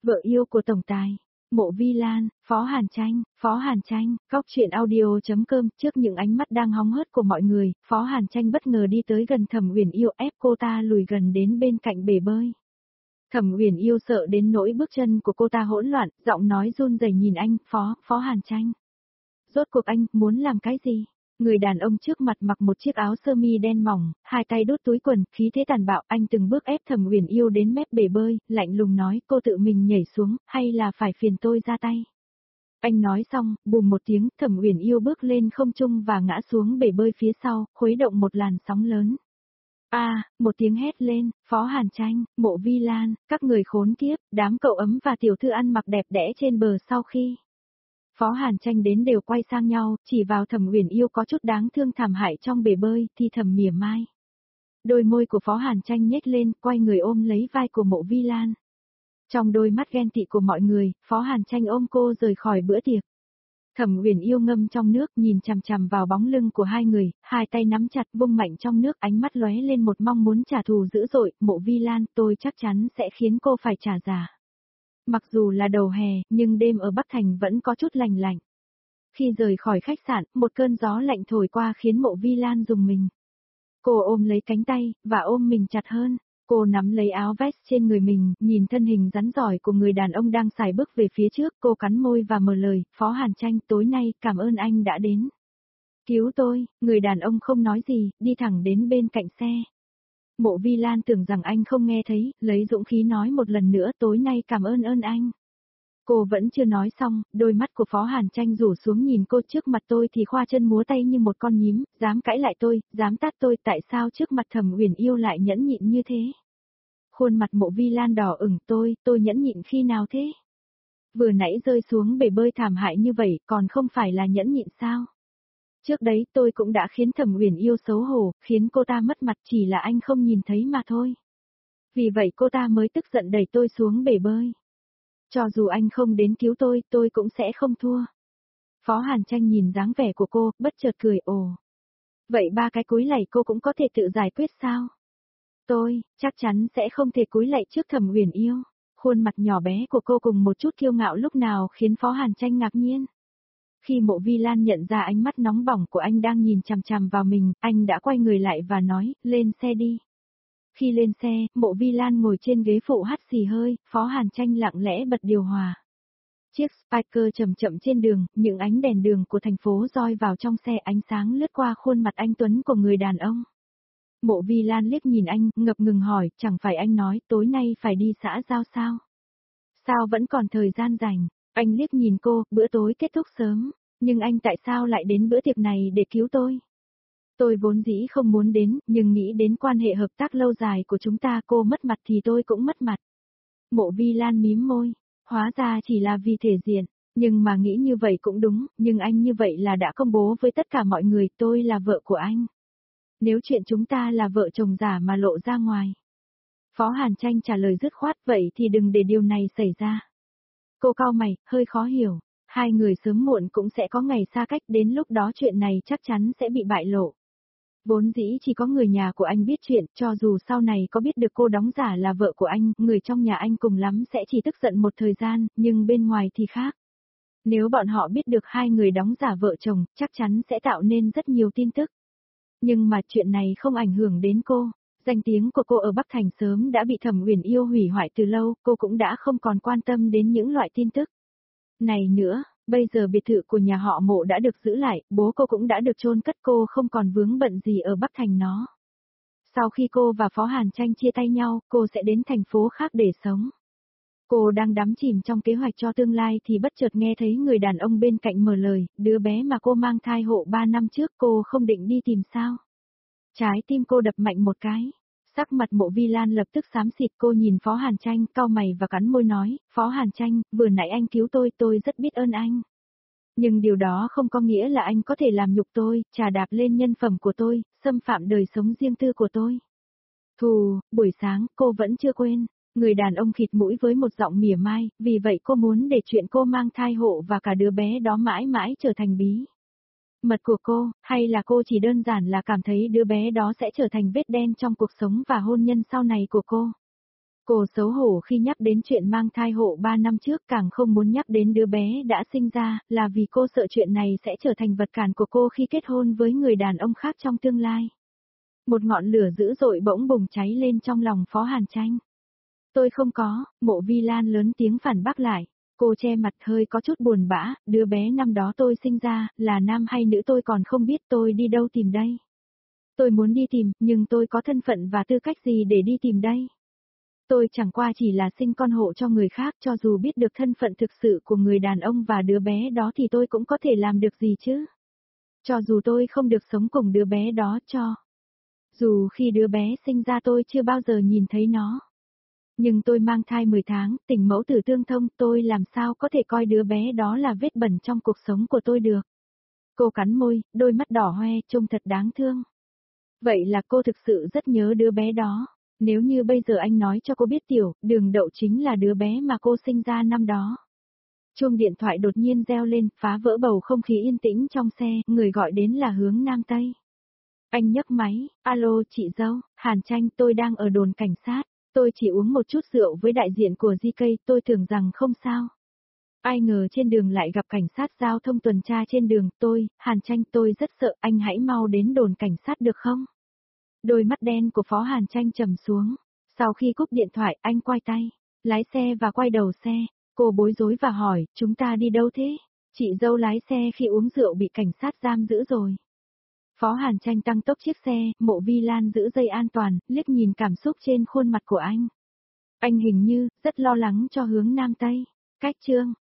Vợ yêu của tổng tài. Mộ Vi Lan, Phó Hàn Tranh, Góc Chuyện Audio.com. Trước những ánh mắt đang hóng hớt của mọi người, Phó Hàn Tranh bất ngờ đi tới gần Thẩm Uyển Yêu, ép cô ta lùi gần đến bên cạnh bể bơi. Thẩm Uyển Yêu sợ đến nỗi bước chân của cô ta hỗn loạn, giọng nói run rẩy nhìn anh, Phó Hàn Tranh. Rốt cuộc anh muốn làm cái gì? Người đàn ông trước mặt mặc một chiếc áo sơ mi đen mỏng, hai tay đút túi quần, khí thế tàn bạo, anh từng bước ép Thẩm Uyển Yêu đến mép bể bơi, lạnh lùng nói, cô tự mình nhảy xuống, hay là phải phiền tôi ra tay? Anh nói xong, bùm một tiếng, Thẩm Uyển Yêu bước lên không trung và ngã xuống bể bơi phía sau, khuấy động một làn sóng lớn. Một tiếng hét lên, Phó Hàn Tranh, Mộ Vi Lan, các người khốn kiếp, đám cậu ấm và tiểu thư ăn mặc đẹp đẽ trên bờ sau khi. Phó Hàn Tranh đến đều quay sang nhau, chỉ vào Thẩm Uyển Yêu có chút đáng thương thảm hại trong bể bơi, thì thầm mỉa mai. Đôi môi của Phó Hàn Tranh nhếch lên, quay người ôm lấy vai của Mộ Vi Lan. Trong đôi mắt ghen tị của mọi người, Phó Hàn Tranh ôm cô rời khỏi bữa tiệc. Thẩm Uyển Yêu ngâm trong nước, nhìn chằm chằm vào bóng lưng của hai người, hai tay nắm chặt vung mạnh trong nước, ánh mắt lóe lên một mong muốn trả thù dữ dội. Mộ Vi Lan, tôi chắc chắn sẽ khiến cô phải trả giá. Mặc dù là đầu hè, nhưng đêm ở Bắc Thành vẫn có chút lạnh lạnh. Khi rời khỏi khách sạn, một cơn gió lạnh thổi qua khiến Mộ Vi Lan rùng mình. Cô ôm lấy cánh tay, và ôm mình chặt hơn. Cô nắm lấy áo vest trên người mình, nhìn thân hình rắn rỏi của người đàn ông đang sải bước về phía trước. Cô cắn môi và mở lời, Phó Hàn Tranh, tối nay, cảm ơn anh đã đến. Cứu tôi, người đàn ông không nói gì, đi thẳng đến bên cạnh xe. Mộ Vi Lan tưởng rằng anh không nghe thấy, lấy dũng khí nói một lần nữa, tối nay cảm ơn anh. Cô vẫn chưa nói xong, đôi mắt của Phó Hàn Tranh rủ xuống nhìn cô, trước mặt tôi thì khoa chân múa tay như một con nhím, dám cãi lại tôi, dám tát tôi, tại sao trước mặt Thẩm Uyển Yêu lại nhẫn nhịn như thế? Khuôn mặt Mộ Vi Lan đỏ ửng, tôi nhẫn nhịn khi nào thế? Vừa nãy rơi xuống bể bơi thảm hại như vậy, còn không phải là nhẫn nhịn sao? Trước đấy tôi cũng đã khiến Thẩm Uyển Yêu xấu hổ, khiến cô ta mất mặt, chỉ là anh không nhìn thấy mà thôi. Vì vậy cô ta mới tức giận đẩy tôi xuống bể bơi. Cho dù anh không đến cứu tôi cũng sẽ không thua. Phó Hàn Tranh nhìn dáng vẻ của cô, bất chợt cười, ồ. Vậy ba cái cúi lạy cô cũng có thể tự giải quyết sao? Tôi, chắc chắn sẽ không thể cúi lạy trước Thẩm Uyển Yêu. Khuôn mặt nhỏ bé của cô cùng một chút kiêu ngạo lúc nào khiến Phó Hàn Tranh ngạc nhiên. Khi Mộ Vi Lan nhận ra ánh mắt nóng bỏng của anh đang nhìn chằm chằm vào mình, anh đã quay người lại và nói, lên xe đi. Khi lên xe, Mộ Vi Lan ngồi trên ghế phụ hắt xì hơi, Phó Hàn Tranh lặng lẽ bật điều hòa. Chiếc Spyker chậm chậm trên đường, những ánh đèn đường của thành phố roi vào trong xe, ánh sáng lướt qua khuôn mặt anh tuấn của người đàn ông. Mộ Vi Lan liếc nhìn anh, ngập ngừng hỏi, chẳng phải anh nói tối nay phải đi xã giao sao? Sao vẫn còn thời gian rảnh? Anh liếc nhìn cô, bữa tối kết thúc sớm, nhưng anh tại sao lại đến bữa tiệc này để cứu tôi? Tôi vốn dĩ không muốn đến, nhưng nghĩ đến quan hệ hợp tác lâu dài của chúng ta, cô mất mặt thì tôi cũng mất mặt. Mộ Vi Lan mím môi, hóa ra chỉ là vì thể diện, nhưng mà nghĩ như vậy cũng đúng, nhưng anh như vậy là đã công bố với tất cả mọi người tôi là vợ của anh. Nếu chuyện chúng ta là vợ chồng giả mà lộ ra ngoài. Phó Hàn Tranh trả lời dứt khoát, vậy thì đừng để điều này xảy ra. Cô cau mày, hơi khó hiểu, hai người sớm muộn cũng sẽ có ngày xa cách, đến lúc đó chuyện này chắc chắn sẽ bị bại lộ. Vốn dĩ chỉ có người nhà của anh biết chuyện, cho dù sau này có biết được cô đóng giả là vợ của anh, người trong nhà anh cùng lắm sẽ chỉ tức giận một thời gian, nhưng bên ngoài thì khác. Nếu bọn họ biết được hai người đóng giả vợ chồng, chắc chắn sẽ tạo nên rất nhiều tin tức. Nhưng mà chuyện này không ảnh hưởng đến cô. Danh tiếng của cô ở Bắc Thành sớm đã bị Thẩm Uyển Yêu hủy hoại từ lâu, cô cũng đã không còn quan tâm đến những loại tin tức. Này nữa, bây giờ biệt thự của nhà họ Mộ đã được giữ lại, bố cô cũng đã được chôn cất, cô không còn vướng bận gì ở Bắc Thành nó. Sau khi cô và Phó Hàn Tranh chia tay nhau, cô sẽ đến thành phố khác để sống. Cô đang đắm chìm trong kế hoạch cho tương lai thì bất chợt nghe thấy người đàn ông bên cạnh mở lời, đứa bé mà cô mang thai hộ 3 năm trước cô không định đi tìm sao? Trái tim cô đập mạnh một cái. Sắc mặt Mộ Vi Lan lập tức xám xịt, cô nhìn Phó Hàn Tranh, cau mày và cắn môi nói, Phó Hàn Tranh, vừa nãy anh cứu tôi rất biết ơn anh. Nhưng điều đó không có nghĩa là anh có thể làm nhục tôi, trà đạp lên nhân phẩm của tôi, xâm phạm đời sống riêng tư của tôi. Buổi sáng, cô vẫn chưa quên. Người đàn ông khịt mũi với một giọng mỉa mai, vì vậy cô muốn để chuyện cô mang thai hộ và cả đứa bé đó mãi mãi trở thành bí mật của cô, hay là cô chỉ đơn giản là cảm thấy đứa bé đó sẽ trở thành vết đen trong cuộc sống và hôn nhân sau này của cô. Cô xấu hổ khi nhắc đến chuyện mang thai hộ 3 năm trước, càng không muốn nhắc đến đứa bé đã sinh ra, là vì cô sợ chuyện này sẽ trở thành vật cản của cô khi kết hôn với người đàn ông khác trong tương lai. Một ngọn lửa dữ dội bỗng bùng cháy lên trong lòng Phó Hàn Tranh. Tôi không có, Mộ Vi Lan lớn tiếng phản bác lại. Cô che mặt hơi có chút buồn bã, đứa bé năm đó tôi sinh ra, là nam hay nữ tôi còn không biết, tôi đi đâu tìm đây. Tôi muốn đi tìm, nhưng tôi có thân phận và tư cách gì để đi tìm đây? Tôi chẳng qua chỉ là sinh con hộ cho người khác, cho dù biết được thân phận thực sự của người đàn ông và đứa bé đó thì tôi cũng có thể làm được gì chứ? Cho dù tôi không được sống cùng đứa bé đó dù khi đứa bé sinh ra tôi chưa bao giờ nhìn thấy nó. Nhưng tôi mang thai 10 tháng, tình mẫu tử tương thông, tôi làm sao có thể coi đứa bé đó là vết bẩn trong cuộc sống của tôi được. Cô cắn môi, đôi mắt đỏ hoe, trông thật đáng thương. Vậy là cô thực sự rất nhớ đứa bé đó. Nếu như bây giờ anh nói cho cô biết Tiểu, Đường Đậu chính là đứa bé mà cô sinh ra năm đó. Chuông điện thoại đột nhiên reo lên, phá vỡ bầu không khí yên tĩnh trong xe, người gọi đến là Hướng Nam Tây. Anh nhấc máy, alo chị dâu, Hàn Tranh, tôi đang ở đồn cảnh sát, tôi chỉ uống một chút rượu với đại diện của GK, tôi tưởng rằng không sao. Ai ngờ trên đường lại gặp cảnh sát giao thông tuần tra trên đường, Hàn Tranh, tôi rất sợ, anh hãy mau đến đồn cảnh sát được không? Đôi mắt đen của Phó Hàn Tranh trầm xuống, sau khi cúp điện thoại anh quay tay, lái xe và quay đầu xe, cô bối rối và hỏi, chúng ta đi đâu thế? Chị dâu lái xe khi uống rượu bị cảnh sát giam giữ rồi. Phó Hàn Tranh tăng tốc chiếc xe, Mộ Vi Lan giữ dây an toàn, liếc nhìn cảm xúc trên khuôn mặt của anh. Anh hình như, rất lo lắng cho Hướng Nam Tây. Cách chương